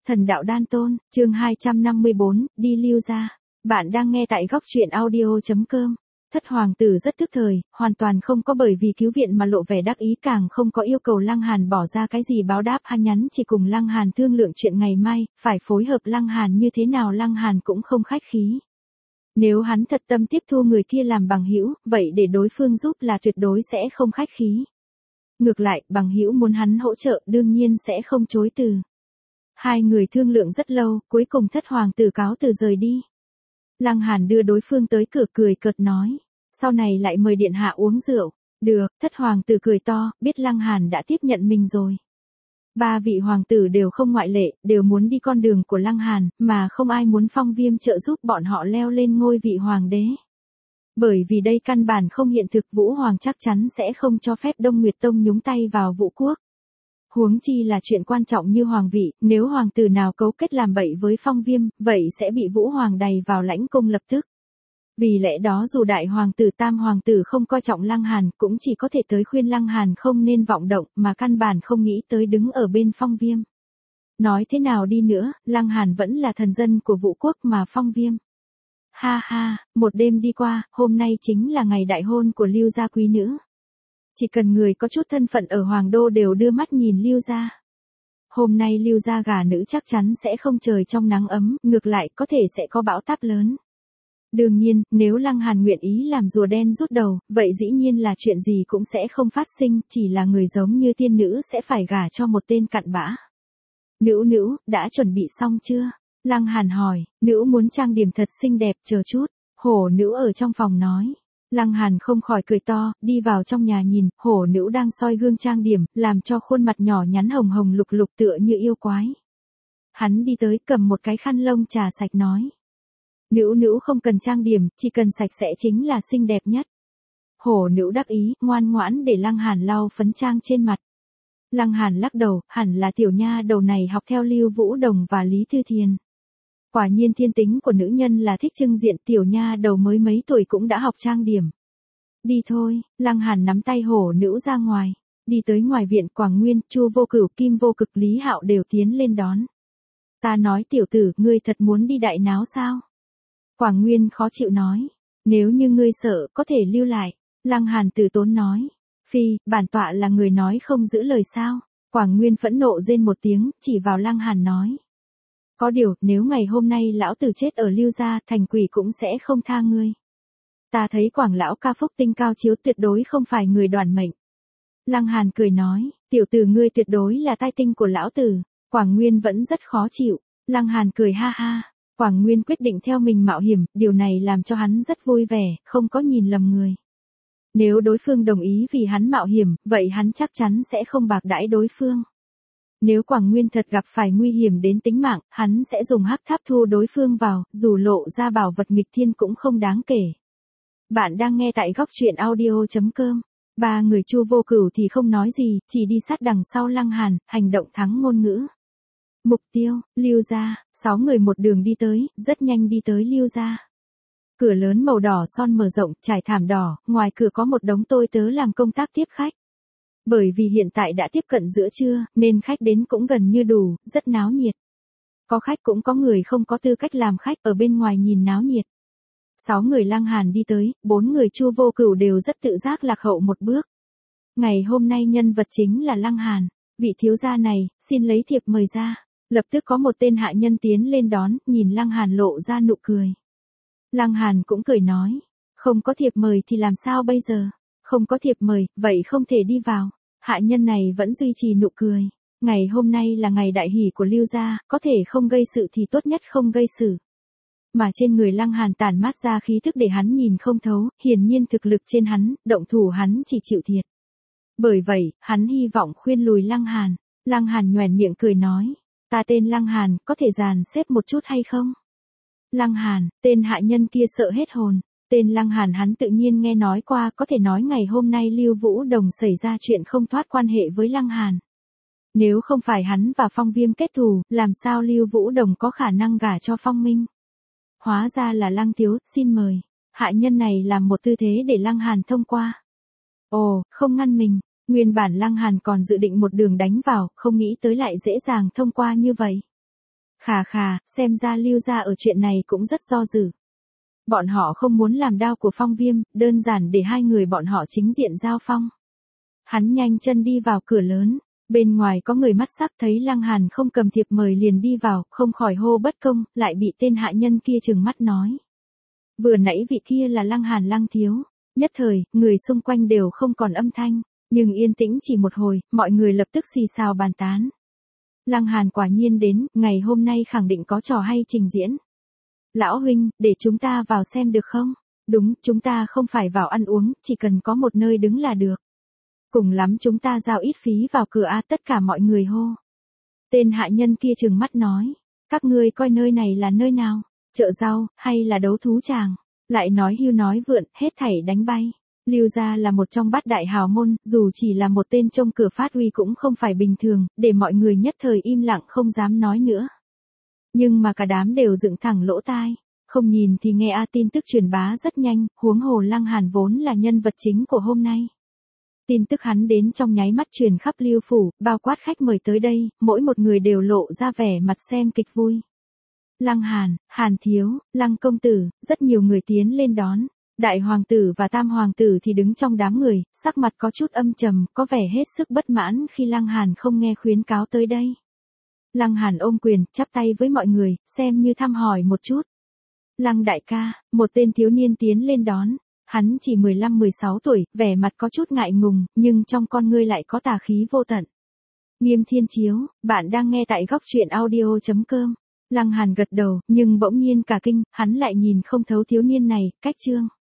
Thần đạo đan tôn, chương 254, đi Lưu gia. Bạn đang nghe tại góc truyện audio.com. Thất hoàng tử rất tức thời, hoàn toàn không có bởi vì cứu viện mà lộ vẻ đắc ý, càng không có yêu cầu Lăng Hàn bỏ ra cái gì báo đáp hay nhắn, chỉ cùng Lăng Hàn thương lượng chuyện ngày mai, phải phối hợp Lăng Hàn như thế nào Lăng Hàn cũng không khách khí. Nếu hắn thật tâm tiếp thu người kia làm bằng hữu, vậy để đối phương giúp là tuyệt đối sẽ không khách khí. Ngược lại, bằng hữu muốn hắn hỗ trợ đương nhiên sẽ không chối từ. Hai người thương lượng rất lâu, cuối cùng thất hoàng tử cáo từ rời đi. Lăng Hàn đưa đối phương tới cửa cười cợt nói, sau này lại mời điện hạ uống rượu. Được, thất hoàng tử cười to, biết Lăng Hàn đã tiếp nhận mình rồi. Ba vị hoàng tử đều không ngoại lệ, đều muốn đi con đường của Lăng Hàn, mà không ai muốn Phong Viêm trợ giúp bọn họ leo lên ngôi vị hoàng đế. Bởi vì đây căn bản không hiện thực, Vũ Hoàng chắc chắn sẽ không cho phép Đông Nguyệt Tông nhúng tay vào Vũ Quốc. Huống chi là chuyện quan trọng như hoàng vị, nếu hoàng tử nào cấu kết làm bậy với Phong Viêm, vậy sẽ bị Vũ Hoàng đày vào lãnh cung lập tức. Vì lẽ đó dù đại hoàng tử tam hoàng tử không coi trọng Lăng Hàn, cũng chỉ có thể tới khuyên Lăng Hàn không nên vọng động, mà căn bản không nghĩ tới đứng ở bên Phong Viêm. Nói thế nào đi nữa, Lăng Hàn vẫn là thần dân của Vũ Quốc mà Phong Viêm. Ha ha, một đêm đi qua, hôm nay chính là ngày đại hôn của Lưu gia quý nữ. Chỉ cần người có chút thân phận ở Hoàng Đô đều đưa mắt nhìn Lưu gia. Hôm nay Lưu gia gả nữ chắc chắn sẽ không trời trong nắng ấm, ngược lại có thể sẽ có bão táp lớn. Đương nhiên, nếu Lăng Hàn nguyện ý làm rùa đen rút đầu, vậy dĩ nhiên là chuyện gì cũng sẽ không phát sinh, chỉ là người giống như tiên nữ sẽ phải gả cho một tên cặn bã. Nữ, đã chuẩn bị xong chưa? Lăng Hàn hỏi, nữ muốn trang điểm thật xinh đẹp, chờ chút. Hổ nữ ở trong phòng nói. Lăng Hàn không khỏi cười to, đi vào trong nhà nhìn, hổ nữ đang soi gương trang điểm, làm cho khuôn mặt nhỏ nhắn hồng hồng lục lục tựa như yêu quái. Hắn đi tới, cầm một cái khăn lông trà sạch nói. Nữ không cần trang điểm, chỉ cần sạch sẽ chính là xinh đẹp nhất. Hổ nữ đắc ý, ngoan ngoãn để Lăng Hàn lau phấn trang trên mặt. Lăng Hàn lắc đầu, hẳn là tiểu nha đầu này học theo Lưu Vũ Đồng và Lý Thư Thiền. Quả nhiên thiên tính của nữ nhân là thích trưng diện, tiểu nha đầu mới mấy tuổi cũng đã học trang điểm. Đi thôi, Lăng Hàn nắm tay hổ nữ ra ngoài. Đi tới ngoài viện, Quảng Nguyên, Chu Vô Cửu, Kim Vô Cực, Lý Hạo đều tiến lên đón. Ta nói tiểu tử, ngươi thật muốn đi đại náo sao? Quảng Nguyên khó chịu nói. Nếu như ngươi sợ, có thể lưu lại. Lăng Hàn từ tốn nói. Phi, bản tọa là người nói không giữ lời sao? Quảng Nguyên phẫn nộ rên một tiếng, chỉ vào Lăng Hàn nói. Có điều, nếu ngày hôm nay lão tử chết ở Lưu gia, thành quỷ cũng sẽ không tha ngươi. Ta thấy Quảng lão ca phúc tinh cao chiếu tuyệt đối không phải người đoản mệnh. Lăng Hàn cười nói, tiểu tử ngươi tuyệt đối là tai tinh của lão tử. Quảng Nguyên vẫn rất khó chịu. Lăng Hàn cười ha ha. Quảng Nguyên quyết định theo mình mạo hiểm, điều này làm cho hắn rất vui vẻ, không có nhìn lầm người. Nếu đối phương đồng ý vì hắn mạo hiểm, vậy hắn chắc chắn sẽ không bạc đãi đối phương. Nếu Quảng Nguyên thật gặp phải nguy hiểm đến tính mạng, hắn sẽ dùng hắc tháp thu đối phương vào, dù lộ ra bảo vật nghịch thiên cũng không đáng kể. Bạn đang nghe tại góc truyện audio.com. Ba người Chu Vô Cửu thì không nói gì, chỉ đi sát đằng sau Lăng Hàn, hành động thắng ngôn ngữ. Mục tiêu, Lưu gia, 6 người một đường đi tới, rất nhanh đi tới Lưu gia. Cửa lớn màu đỏ son mở rộng, trải thảm đỏ, ngoài cửa có một đống tôi tớ làm công tác tiếp khách. Bởi vì hiện tại đã tiếp cận giữa trưa, nên khách đến cũng gần như đủ, rất náo nhiệt. Có khách cũng có người không có tư cách làm khách ở bên ngoài nhìn náo nhiệt. 6 người Lăng Hàn đi tới, 4 người Chu Vô Cửu đều rất tự giác lạc hậu một bước. Ngày hôm nay nhân vật chính là Lăng Hàn. Vị thiếu gia này, xin lấy thiệp mời ra. Lập tức có một tên hạ nhân tiến lên đón, nhìn Lăng Hàn lộ ra nụ cười. Lăng Hàn cũng cười nói, không có thiệp mời thì làm sao bây giờ? Không có thiệp mời, vậy không thể đi vào. Hạ nhân này vẫn duy trì nụ cười. Ngày hôm nay là ngày đại hỷ của Lưu gia, có thể không gây sự thì tốt nhất không gây sự. Mà trên người Lăng Hàn tản mát ra khí thức để hắn nhìn không thấu, hiển nhiên thực lực trên hắn, động thủ hắn chỉ chịu thiệt. Bởi vậy, hắn hy vọng khuyên lùi Lăng Hàn. Lăng Hàn nhoẻn miệng cười nói, ta tên Lăng Hàn, có thể dàn xếp một chút hay không? Lăng Hàn, tên hạ nhân kia sợ hết hồn. Tên Lăng Hàn hắn tự nhiên nghe nói qua, có thể nói ngày hôm nay Lưu Vũ Đồng xảy ra chuyện không thoát quan hệ với Lăng Hàn. Nếu không phải hắn và Phong Viêm kết thù, làm sao Lưu Vũ Đồng có khả năng gả cho Phong Minh? Hóa ra là Lăng thiếu, xin mời. Hạ nhân này làm một tư thế để Lăng Hàn thông qua. Ồ, không ngăn mình. Nguyên bản Lăng Hàn còn dự định một đường đánh vào, không nghĩ tới lại dễ dàng thông qua như vậy. Khà khà, xem ra Lưu gia ở chuyện này cũng rất do dự. Bọn họ không muốn làm đao của Phong Viêm, đơn giản để hai người bọn họ chính diện giao phong. Hắn nhanh chân đi vào cửa lớn, bên ngoài có người mắt sắc thấy Lăng Hàn không cầm thiệp mời liền đi vào, không khỏi hô bất công, lại bị tên hạ nhân kia trừng mắt nói. Vừa nãy vị kia là Lăng Hàn Lăng thiếu, nhất thời, người xung quanh đều không còn âm thanh, nhưng yên tĩnh chỉ một hồi, mọi người lập tức xì xào bàn tán. Lăng Hàn quả nhiên đến, ngày hôm nay khẳng định có trò hay trình diễn. Lão huynh, để chúng ta vào xem được không? Đúng, chúng ta không phải vào ăn uống, chỉ cần có một nơi đứng là được. Cùng lắm chúng ta giao ít phí vào cửa tất cả mọi người hô. Tên hạ nhân kia trừng mắt nói, các ngươi coi nơi này là nơi nào? Chợ rau, hay là đấu thú tràng? Lại nói hưu nói vượn, hết thảy đánh bay. Lưu gia là một trong bát đại hào môn, dù chỉ là một tên trông cửa phát uy cũng không phải bình thường, để mọi người nhất thời im lặng không dám nói nữa. Nhưng mà cả đám đều dựng thẳng lỗ tai, không nhìn thì nghe tin tức truyền bá rất nhanh, huống hồ Lăng Hàn vốn là nhân vật chính của hôm nay. Tin tức hắn đến trong nháy mắt truyền khắp Lưu phủ, bao quát khách mời tới đây, mỗi một người đều lộ ra vẻ mặt xem kịch vui. Lăng Hàn, Hàn thiếu, Lăng công tử, rất nhiều người tiến lên đón. Đại hoàng tử và tam hoàng tử thì đứng trong đám người, sắc mặt có chút âm trầm, có vẻ hết sức bất mãn khi Lăng Hàn không nghe khuyến cáo tới đây. Lăng Hàn ôm quyền, chắp tay với mọi người, xem như thăm hỏi một chút. Lăng đại ca, một tên thiếu niên tiến lên đón. Hắn chỉ 15-16 tuổi, vẻ mặt có chút ngại ngùng, nhưng trong con ngươi lại có tà khí vô tận. Nghiêm Thiên Chiếu, bạn đang nghe tại góc truyện audio.com. Lăng Hàn gật đầu, nhưng bỗng nhiên cả kinh, hắn lại nhìn không thấu thiếu niên này, cách trương.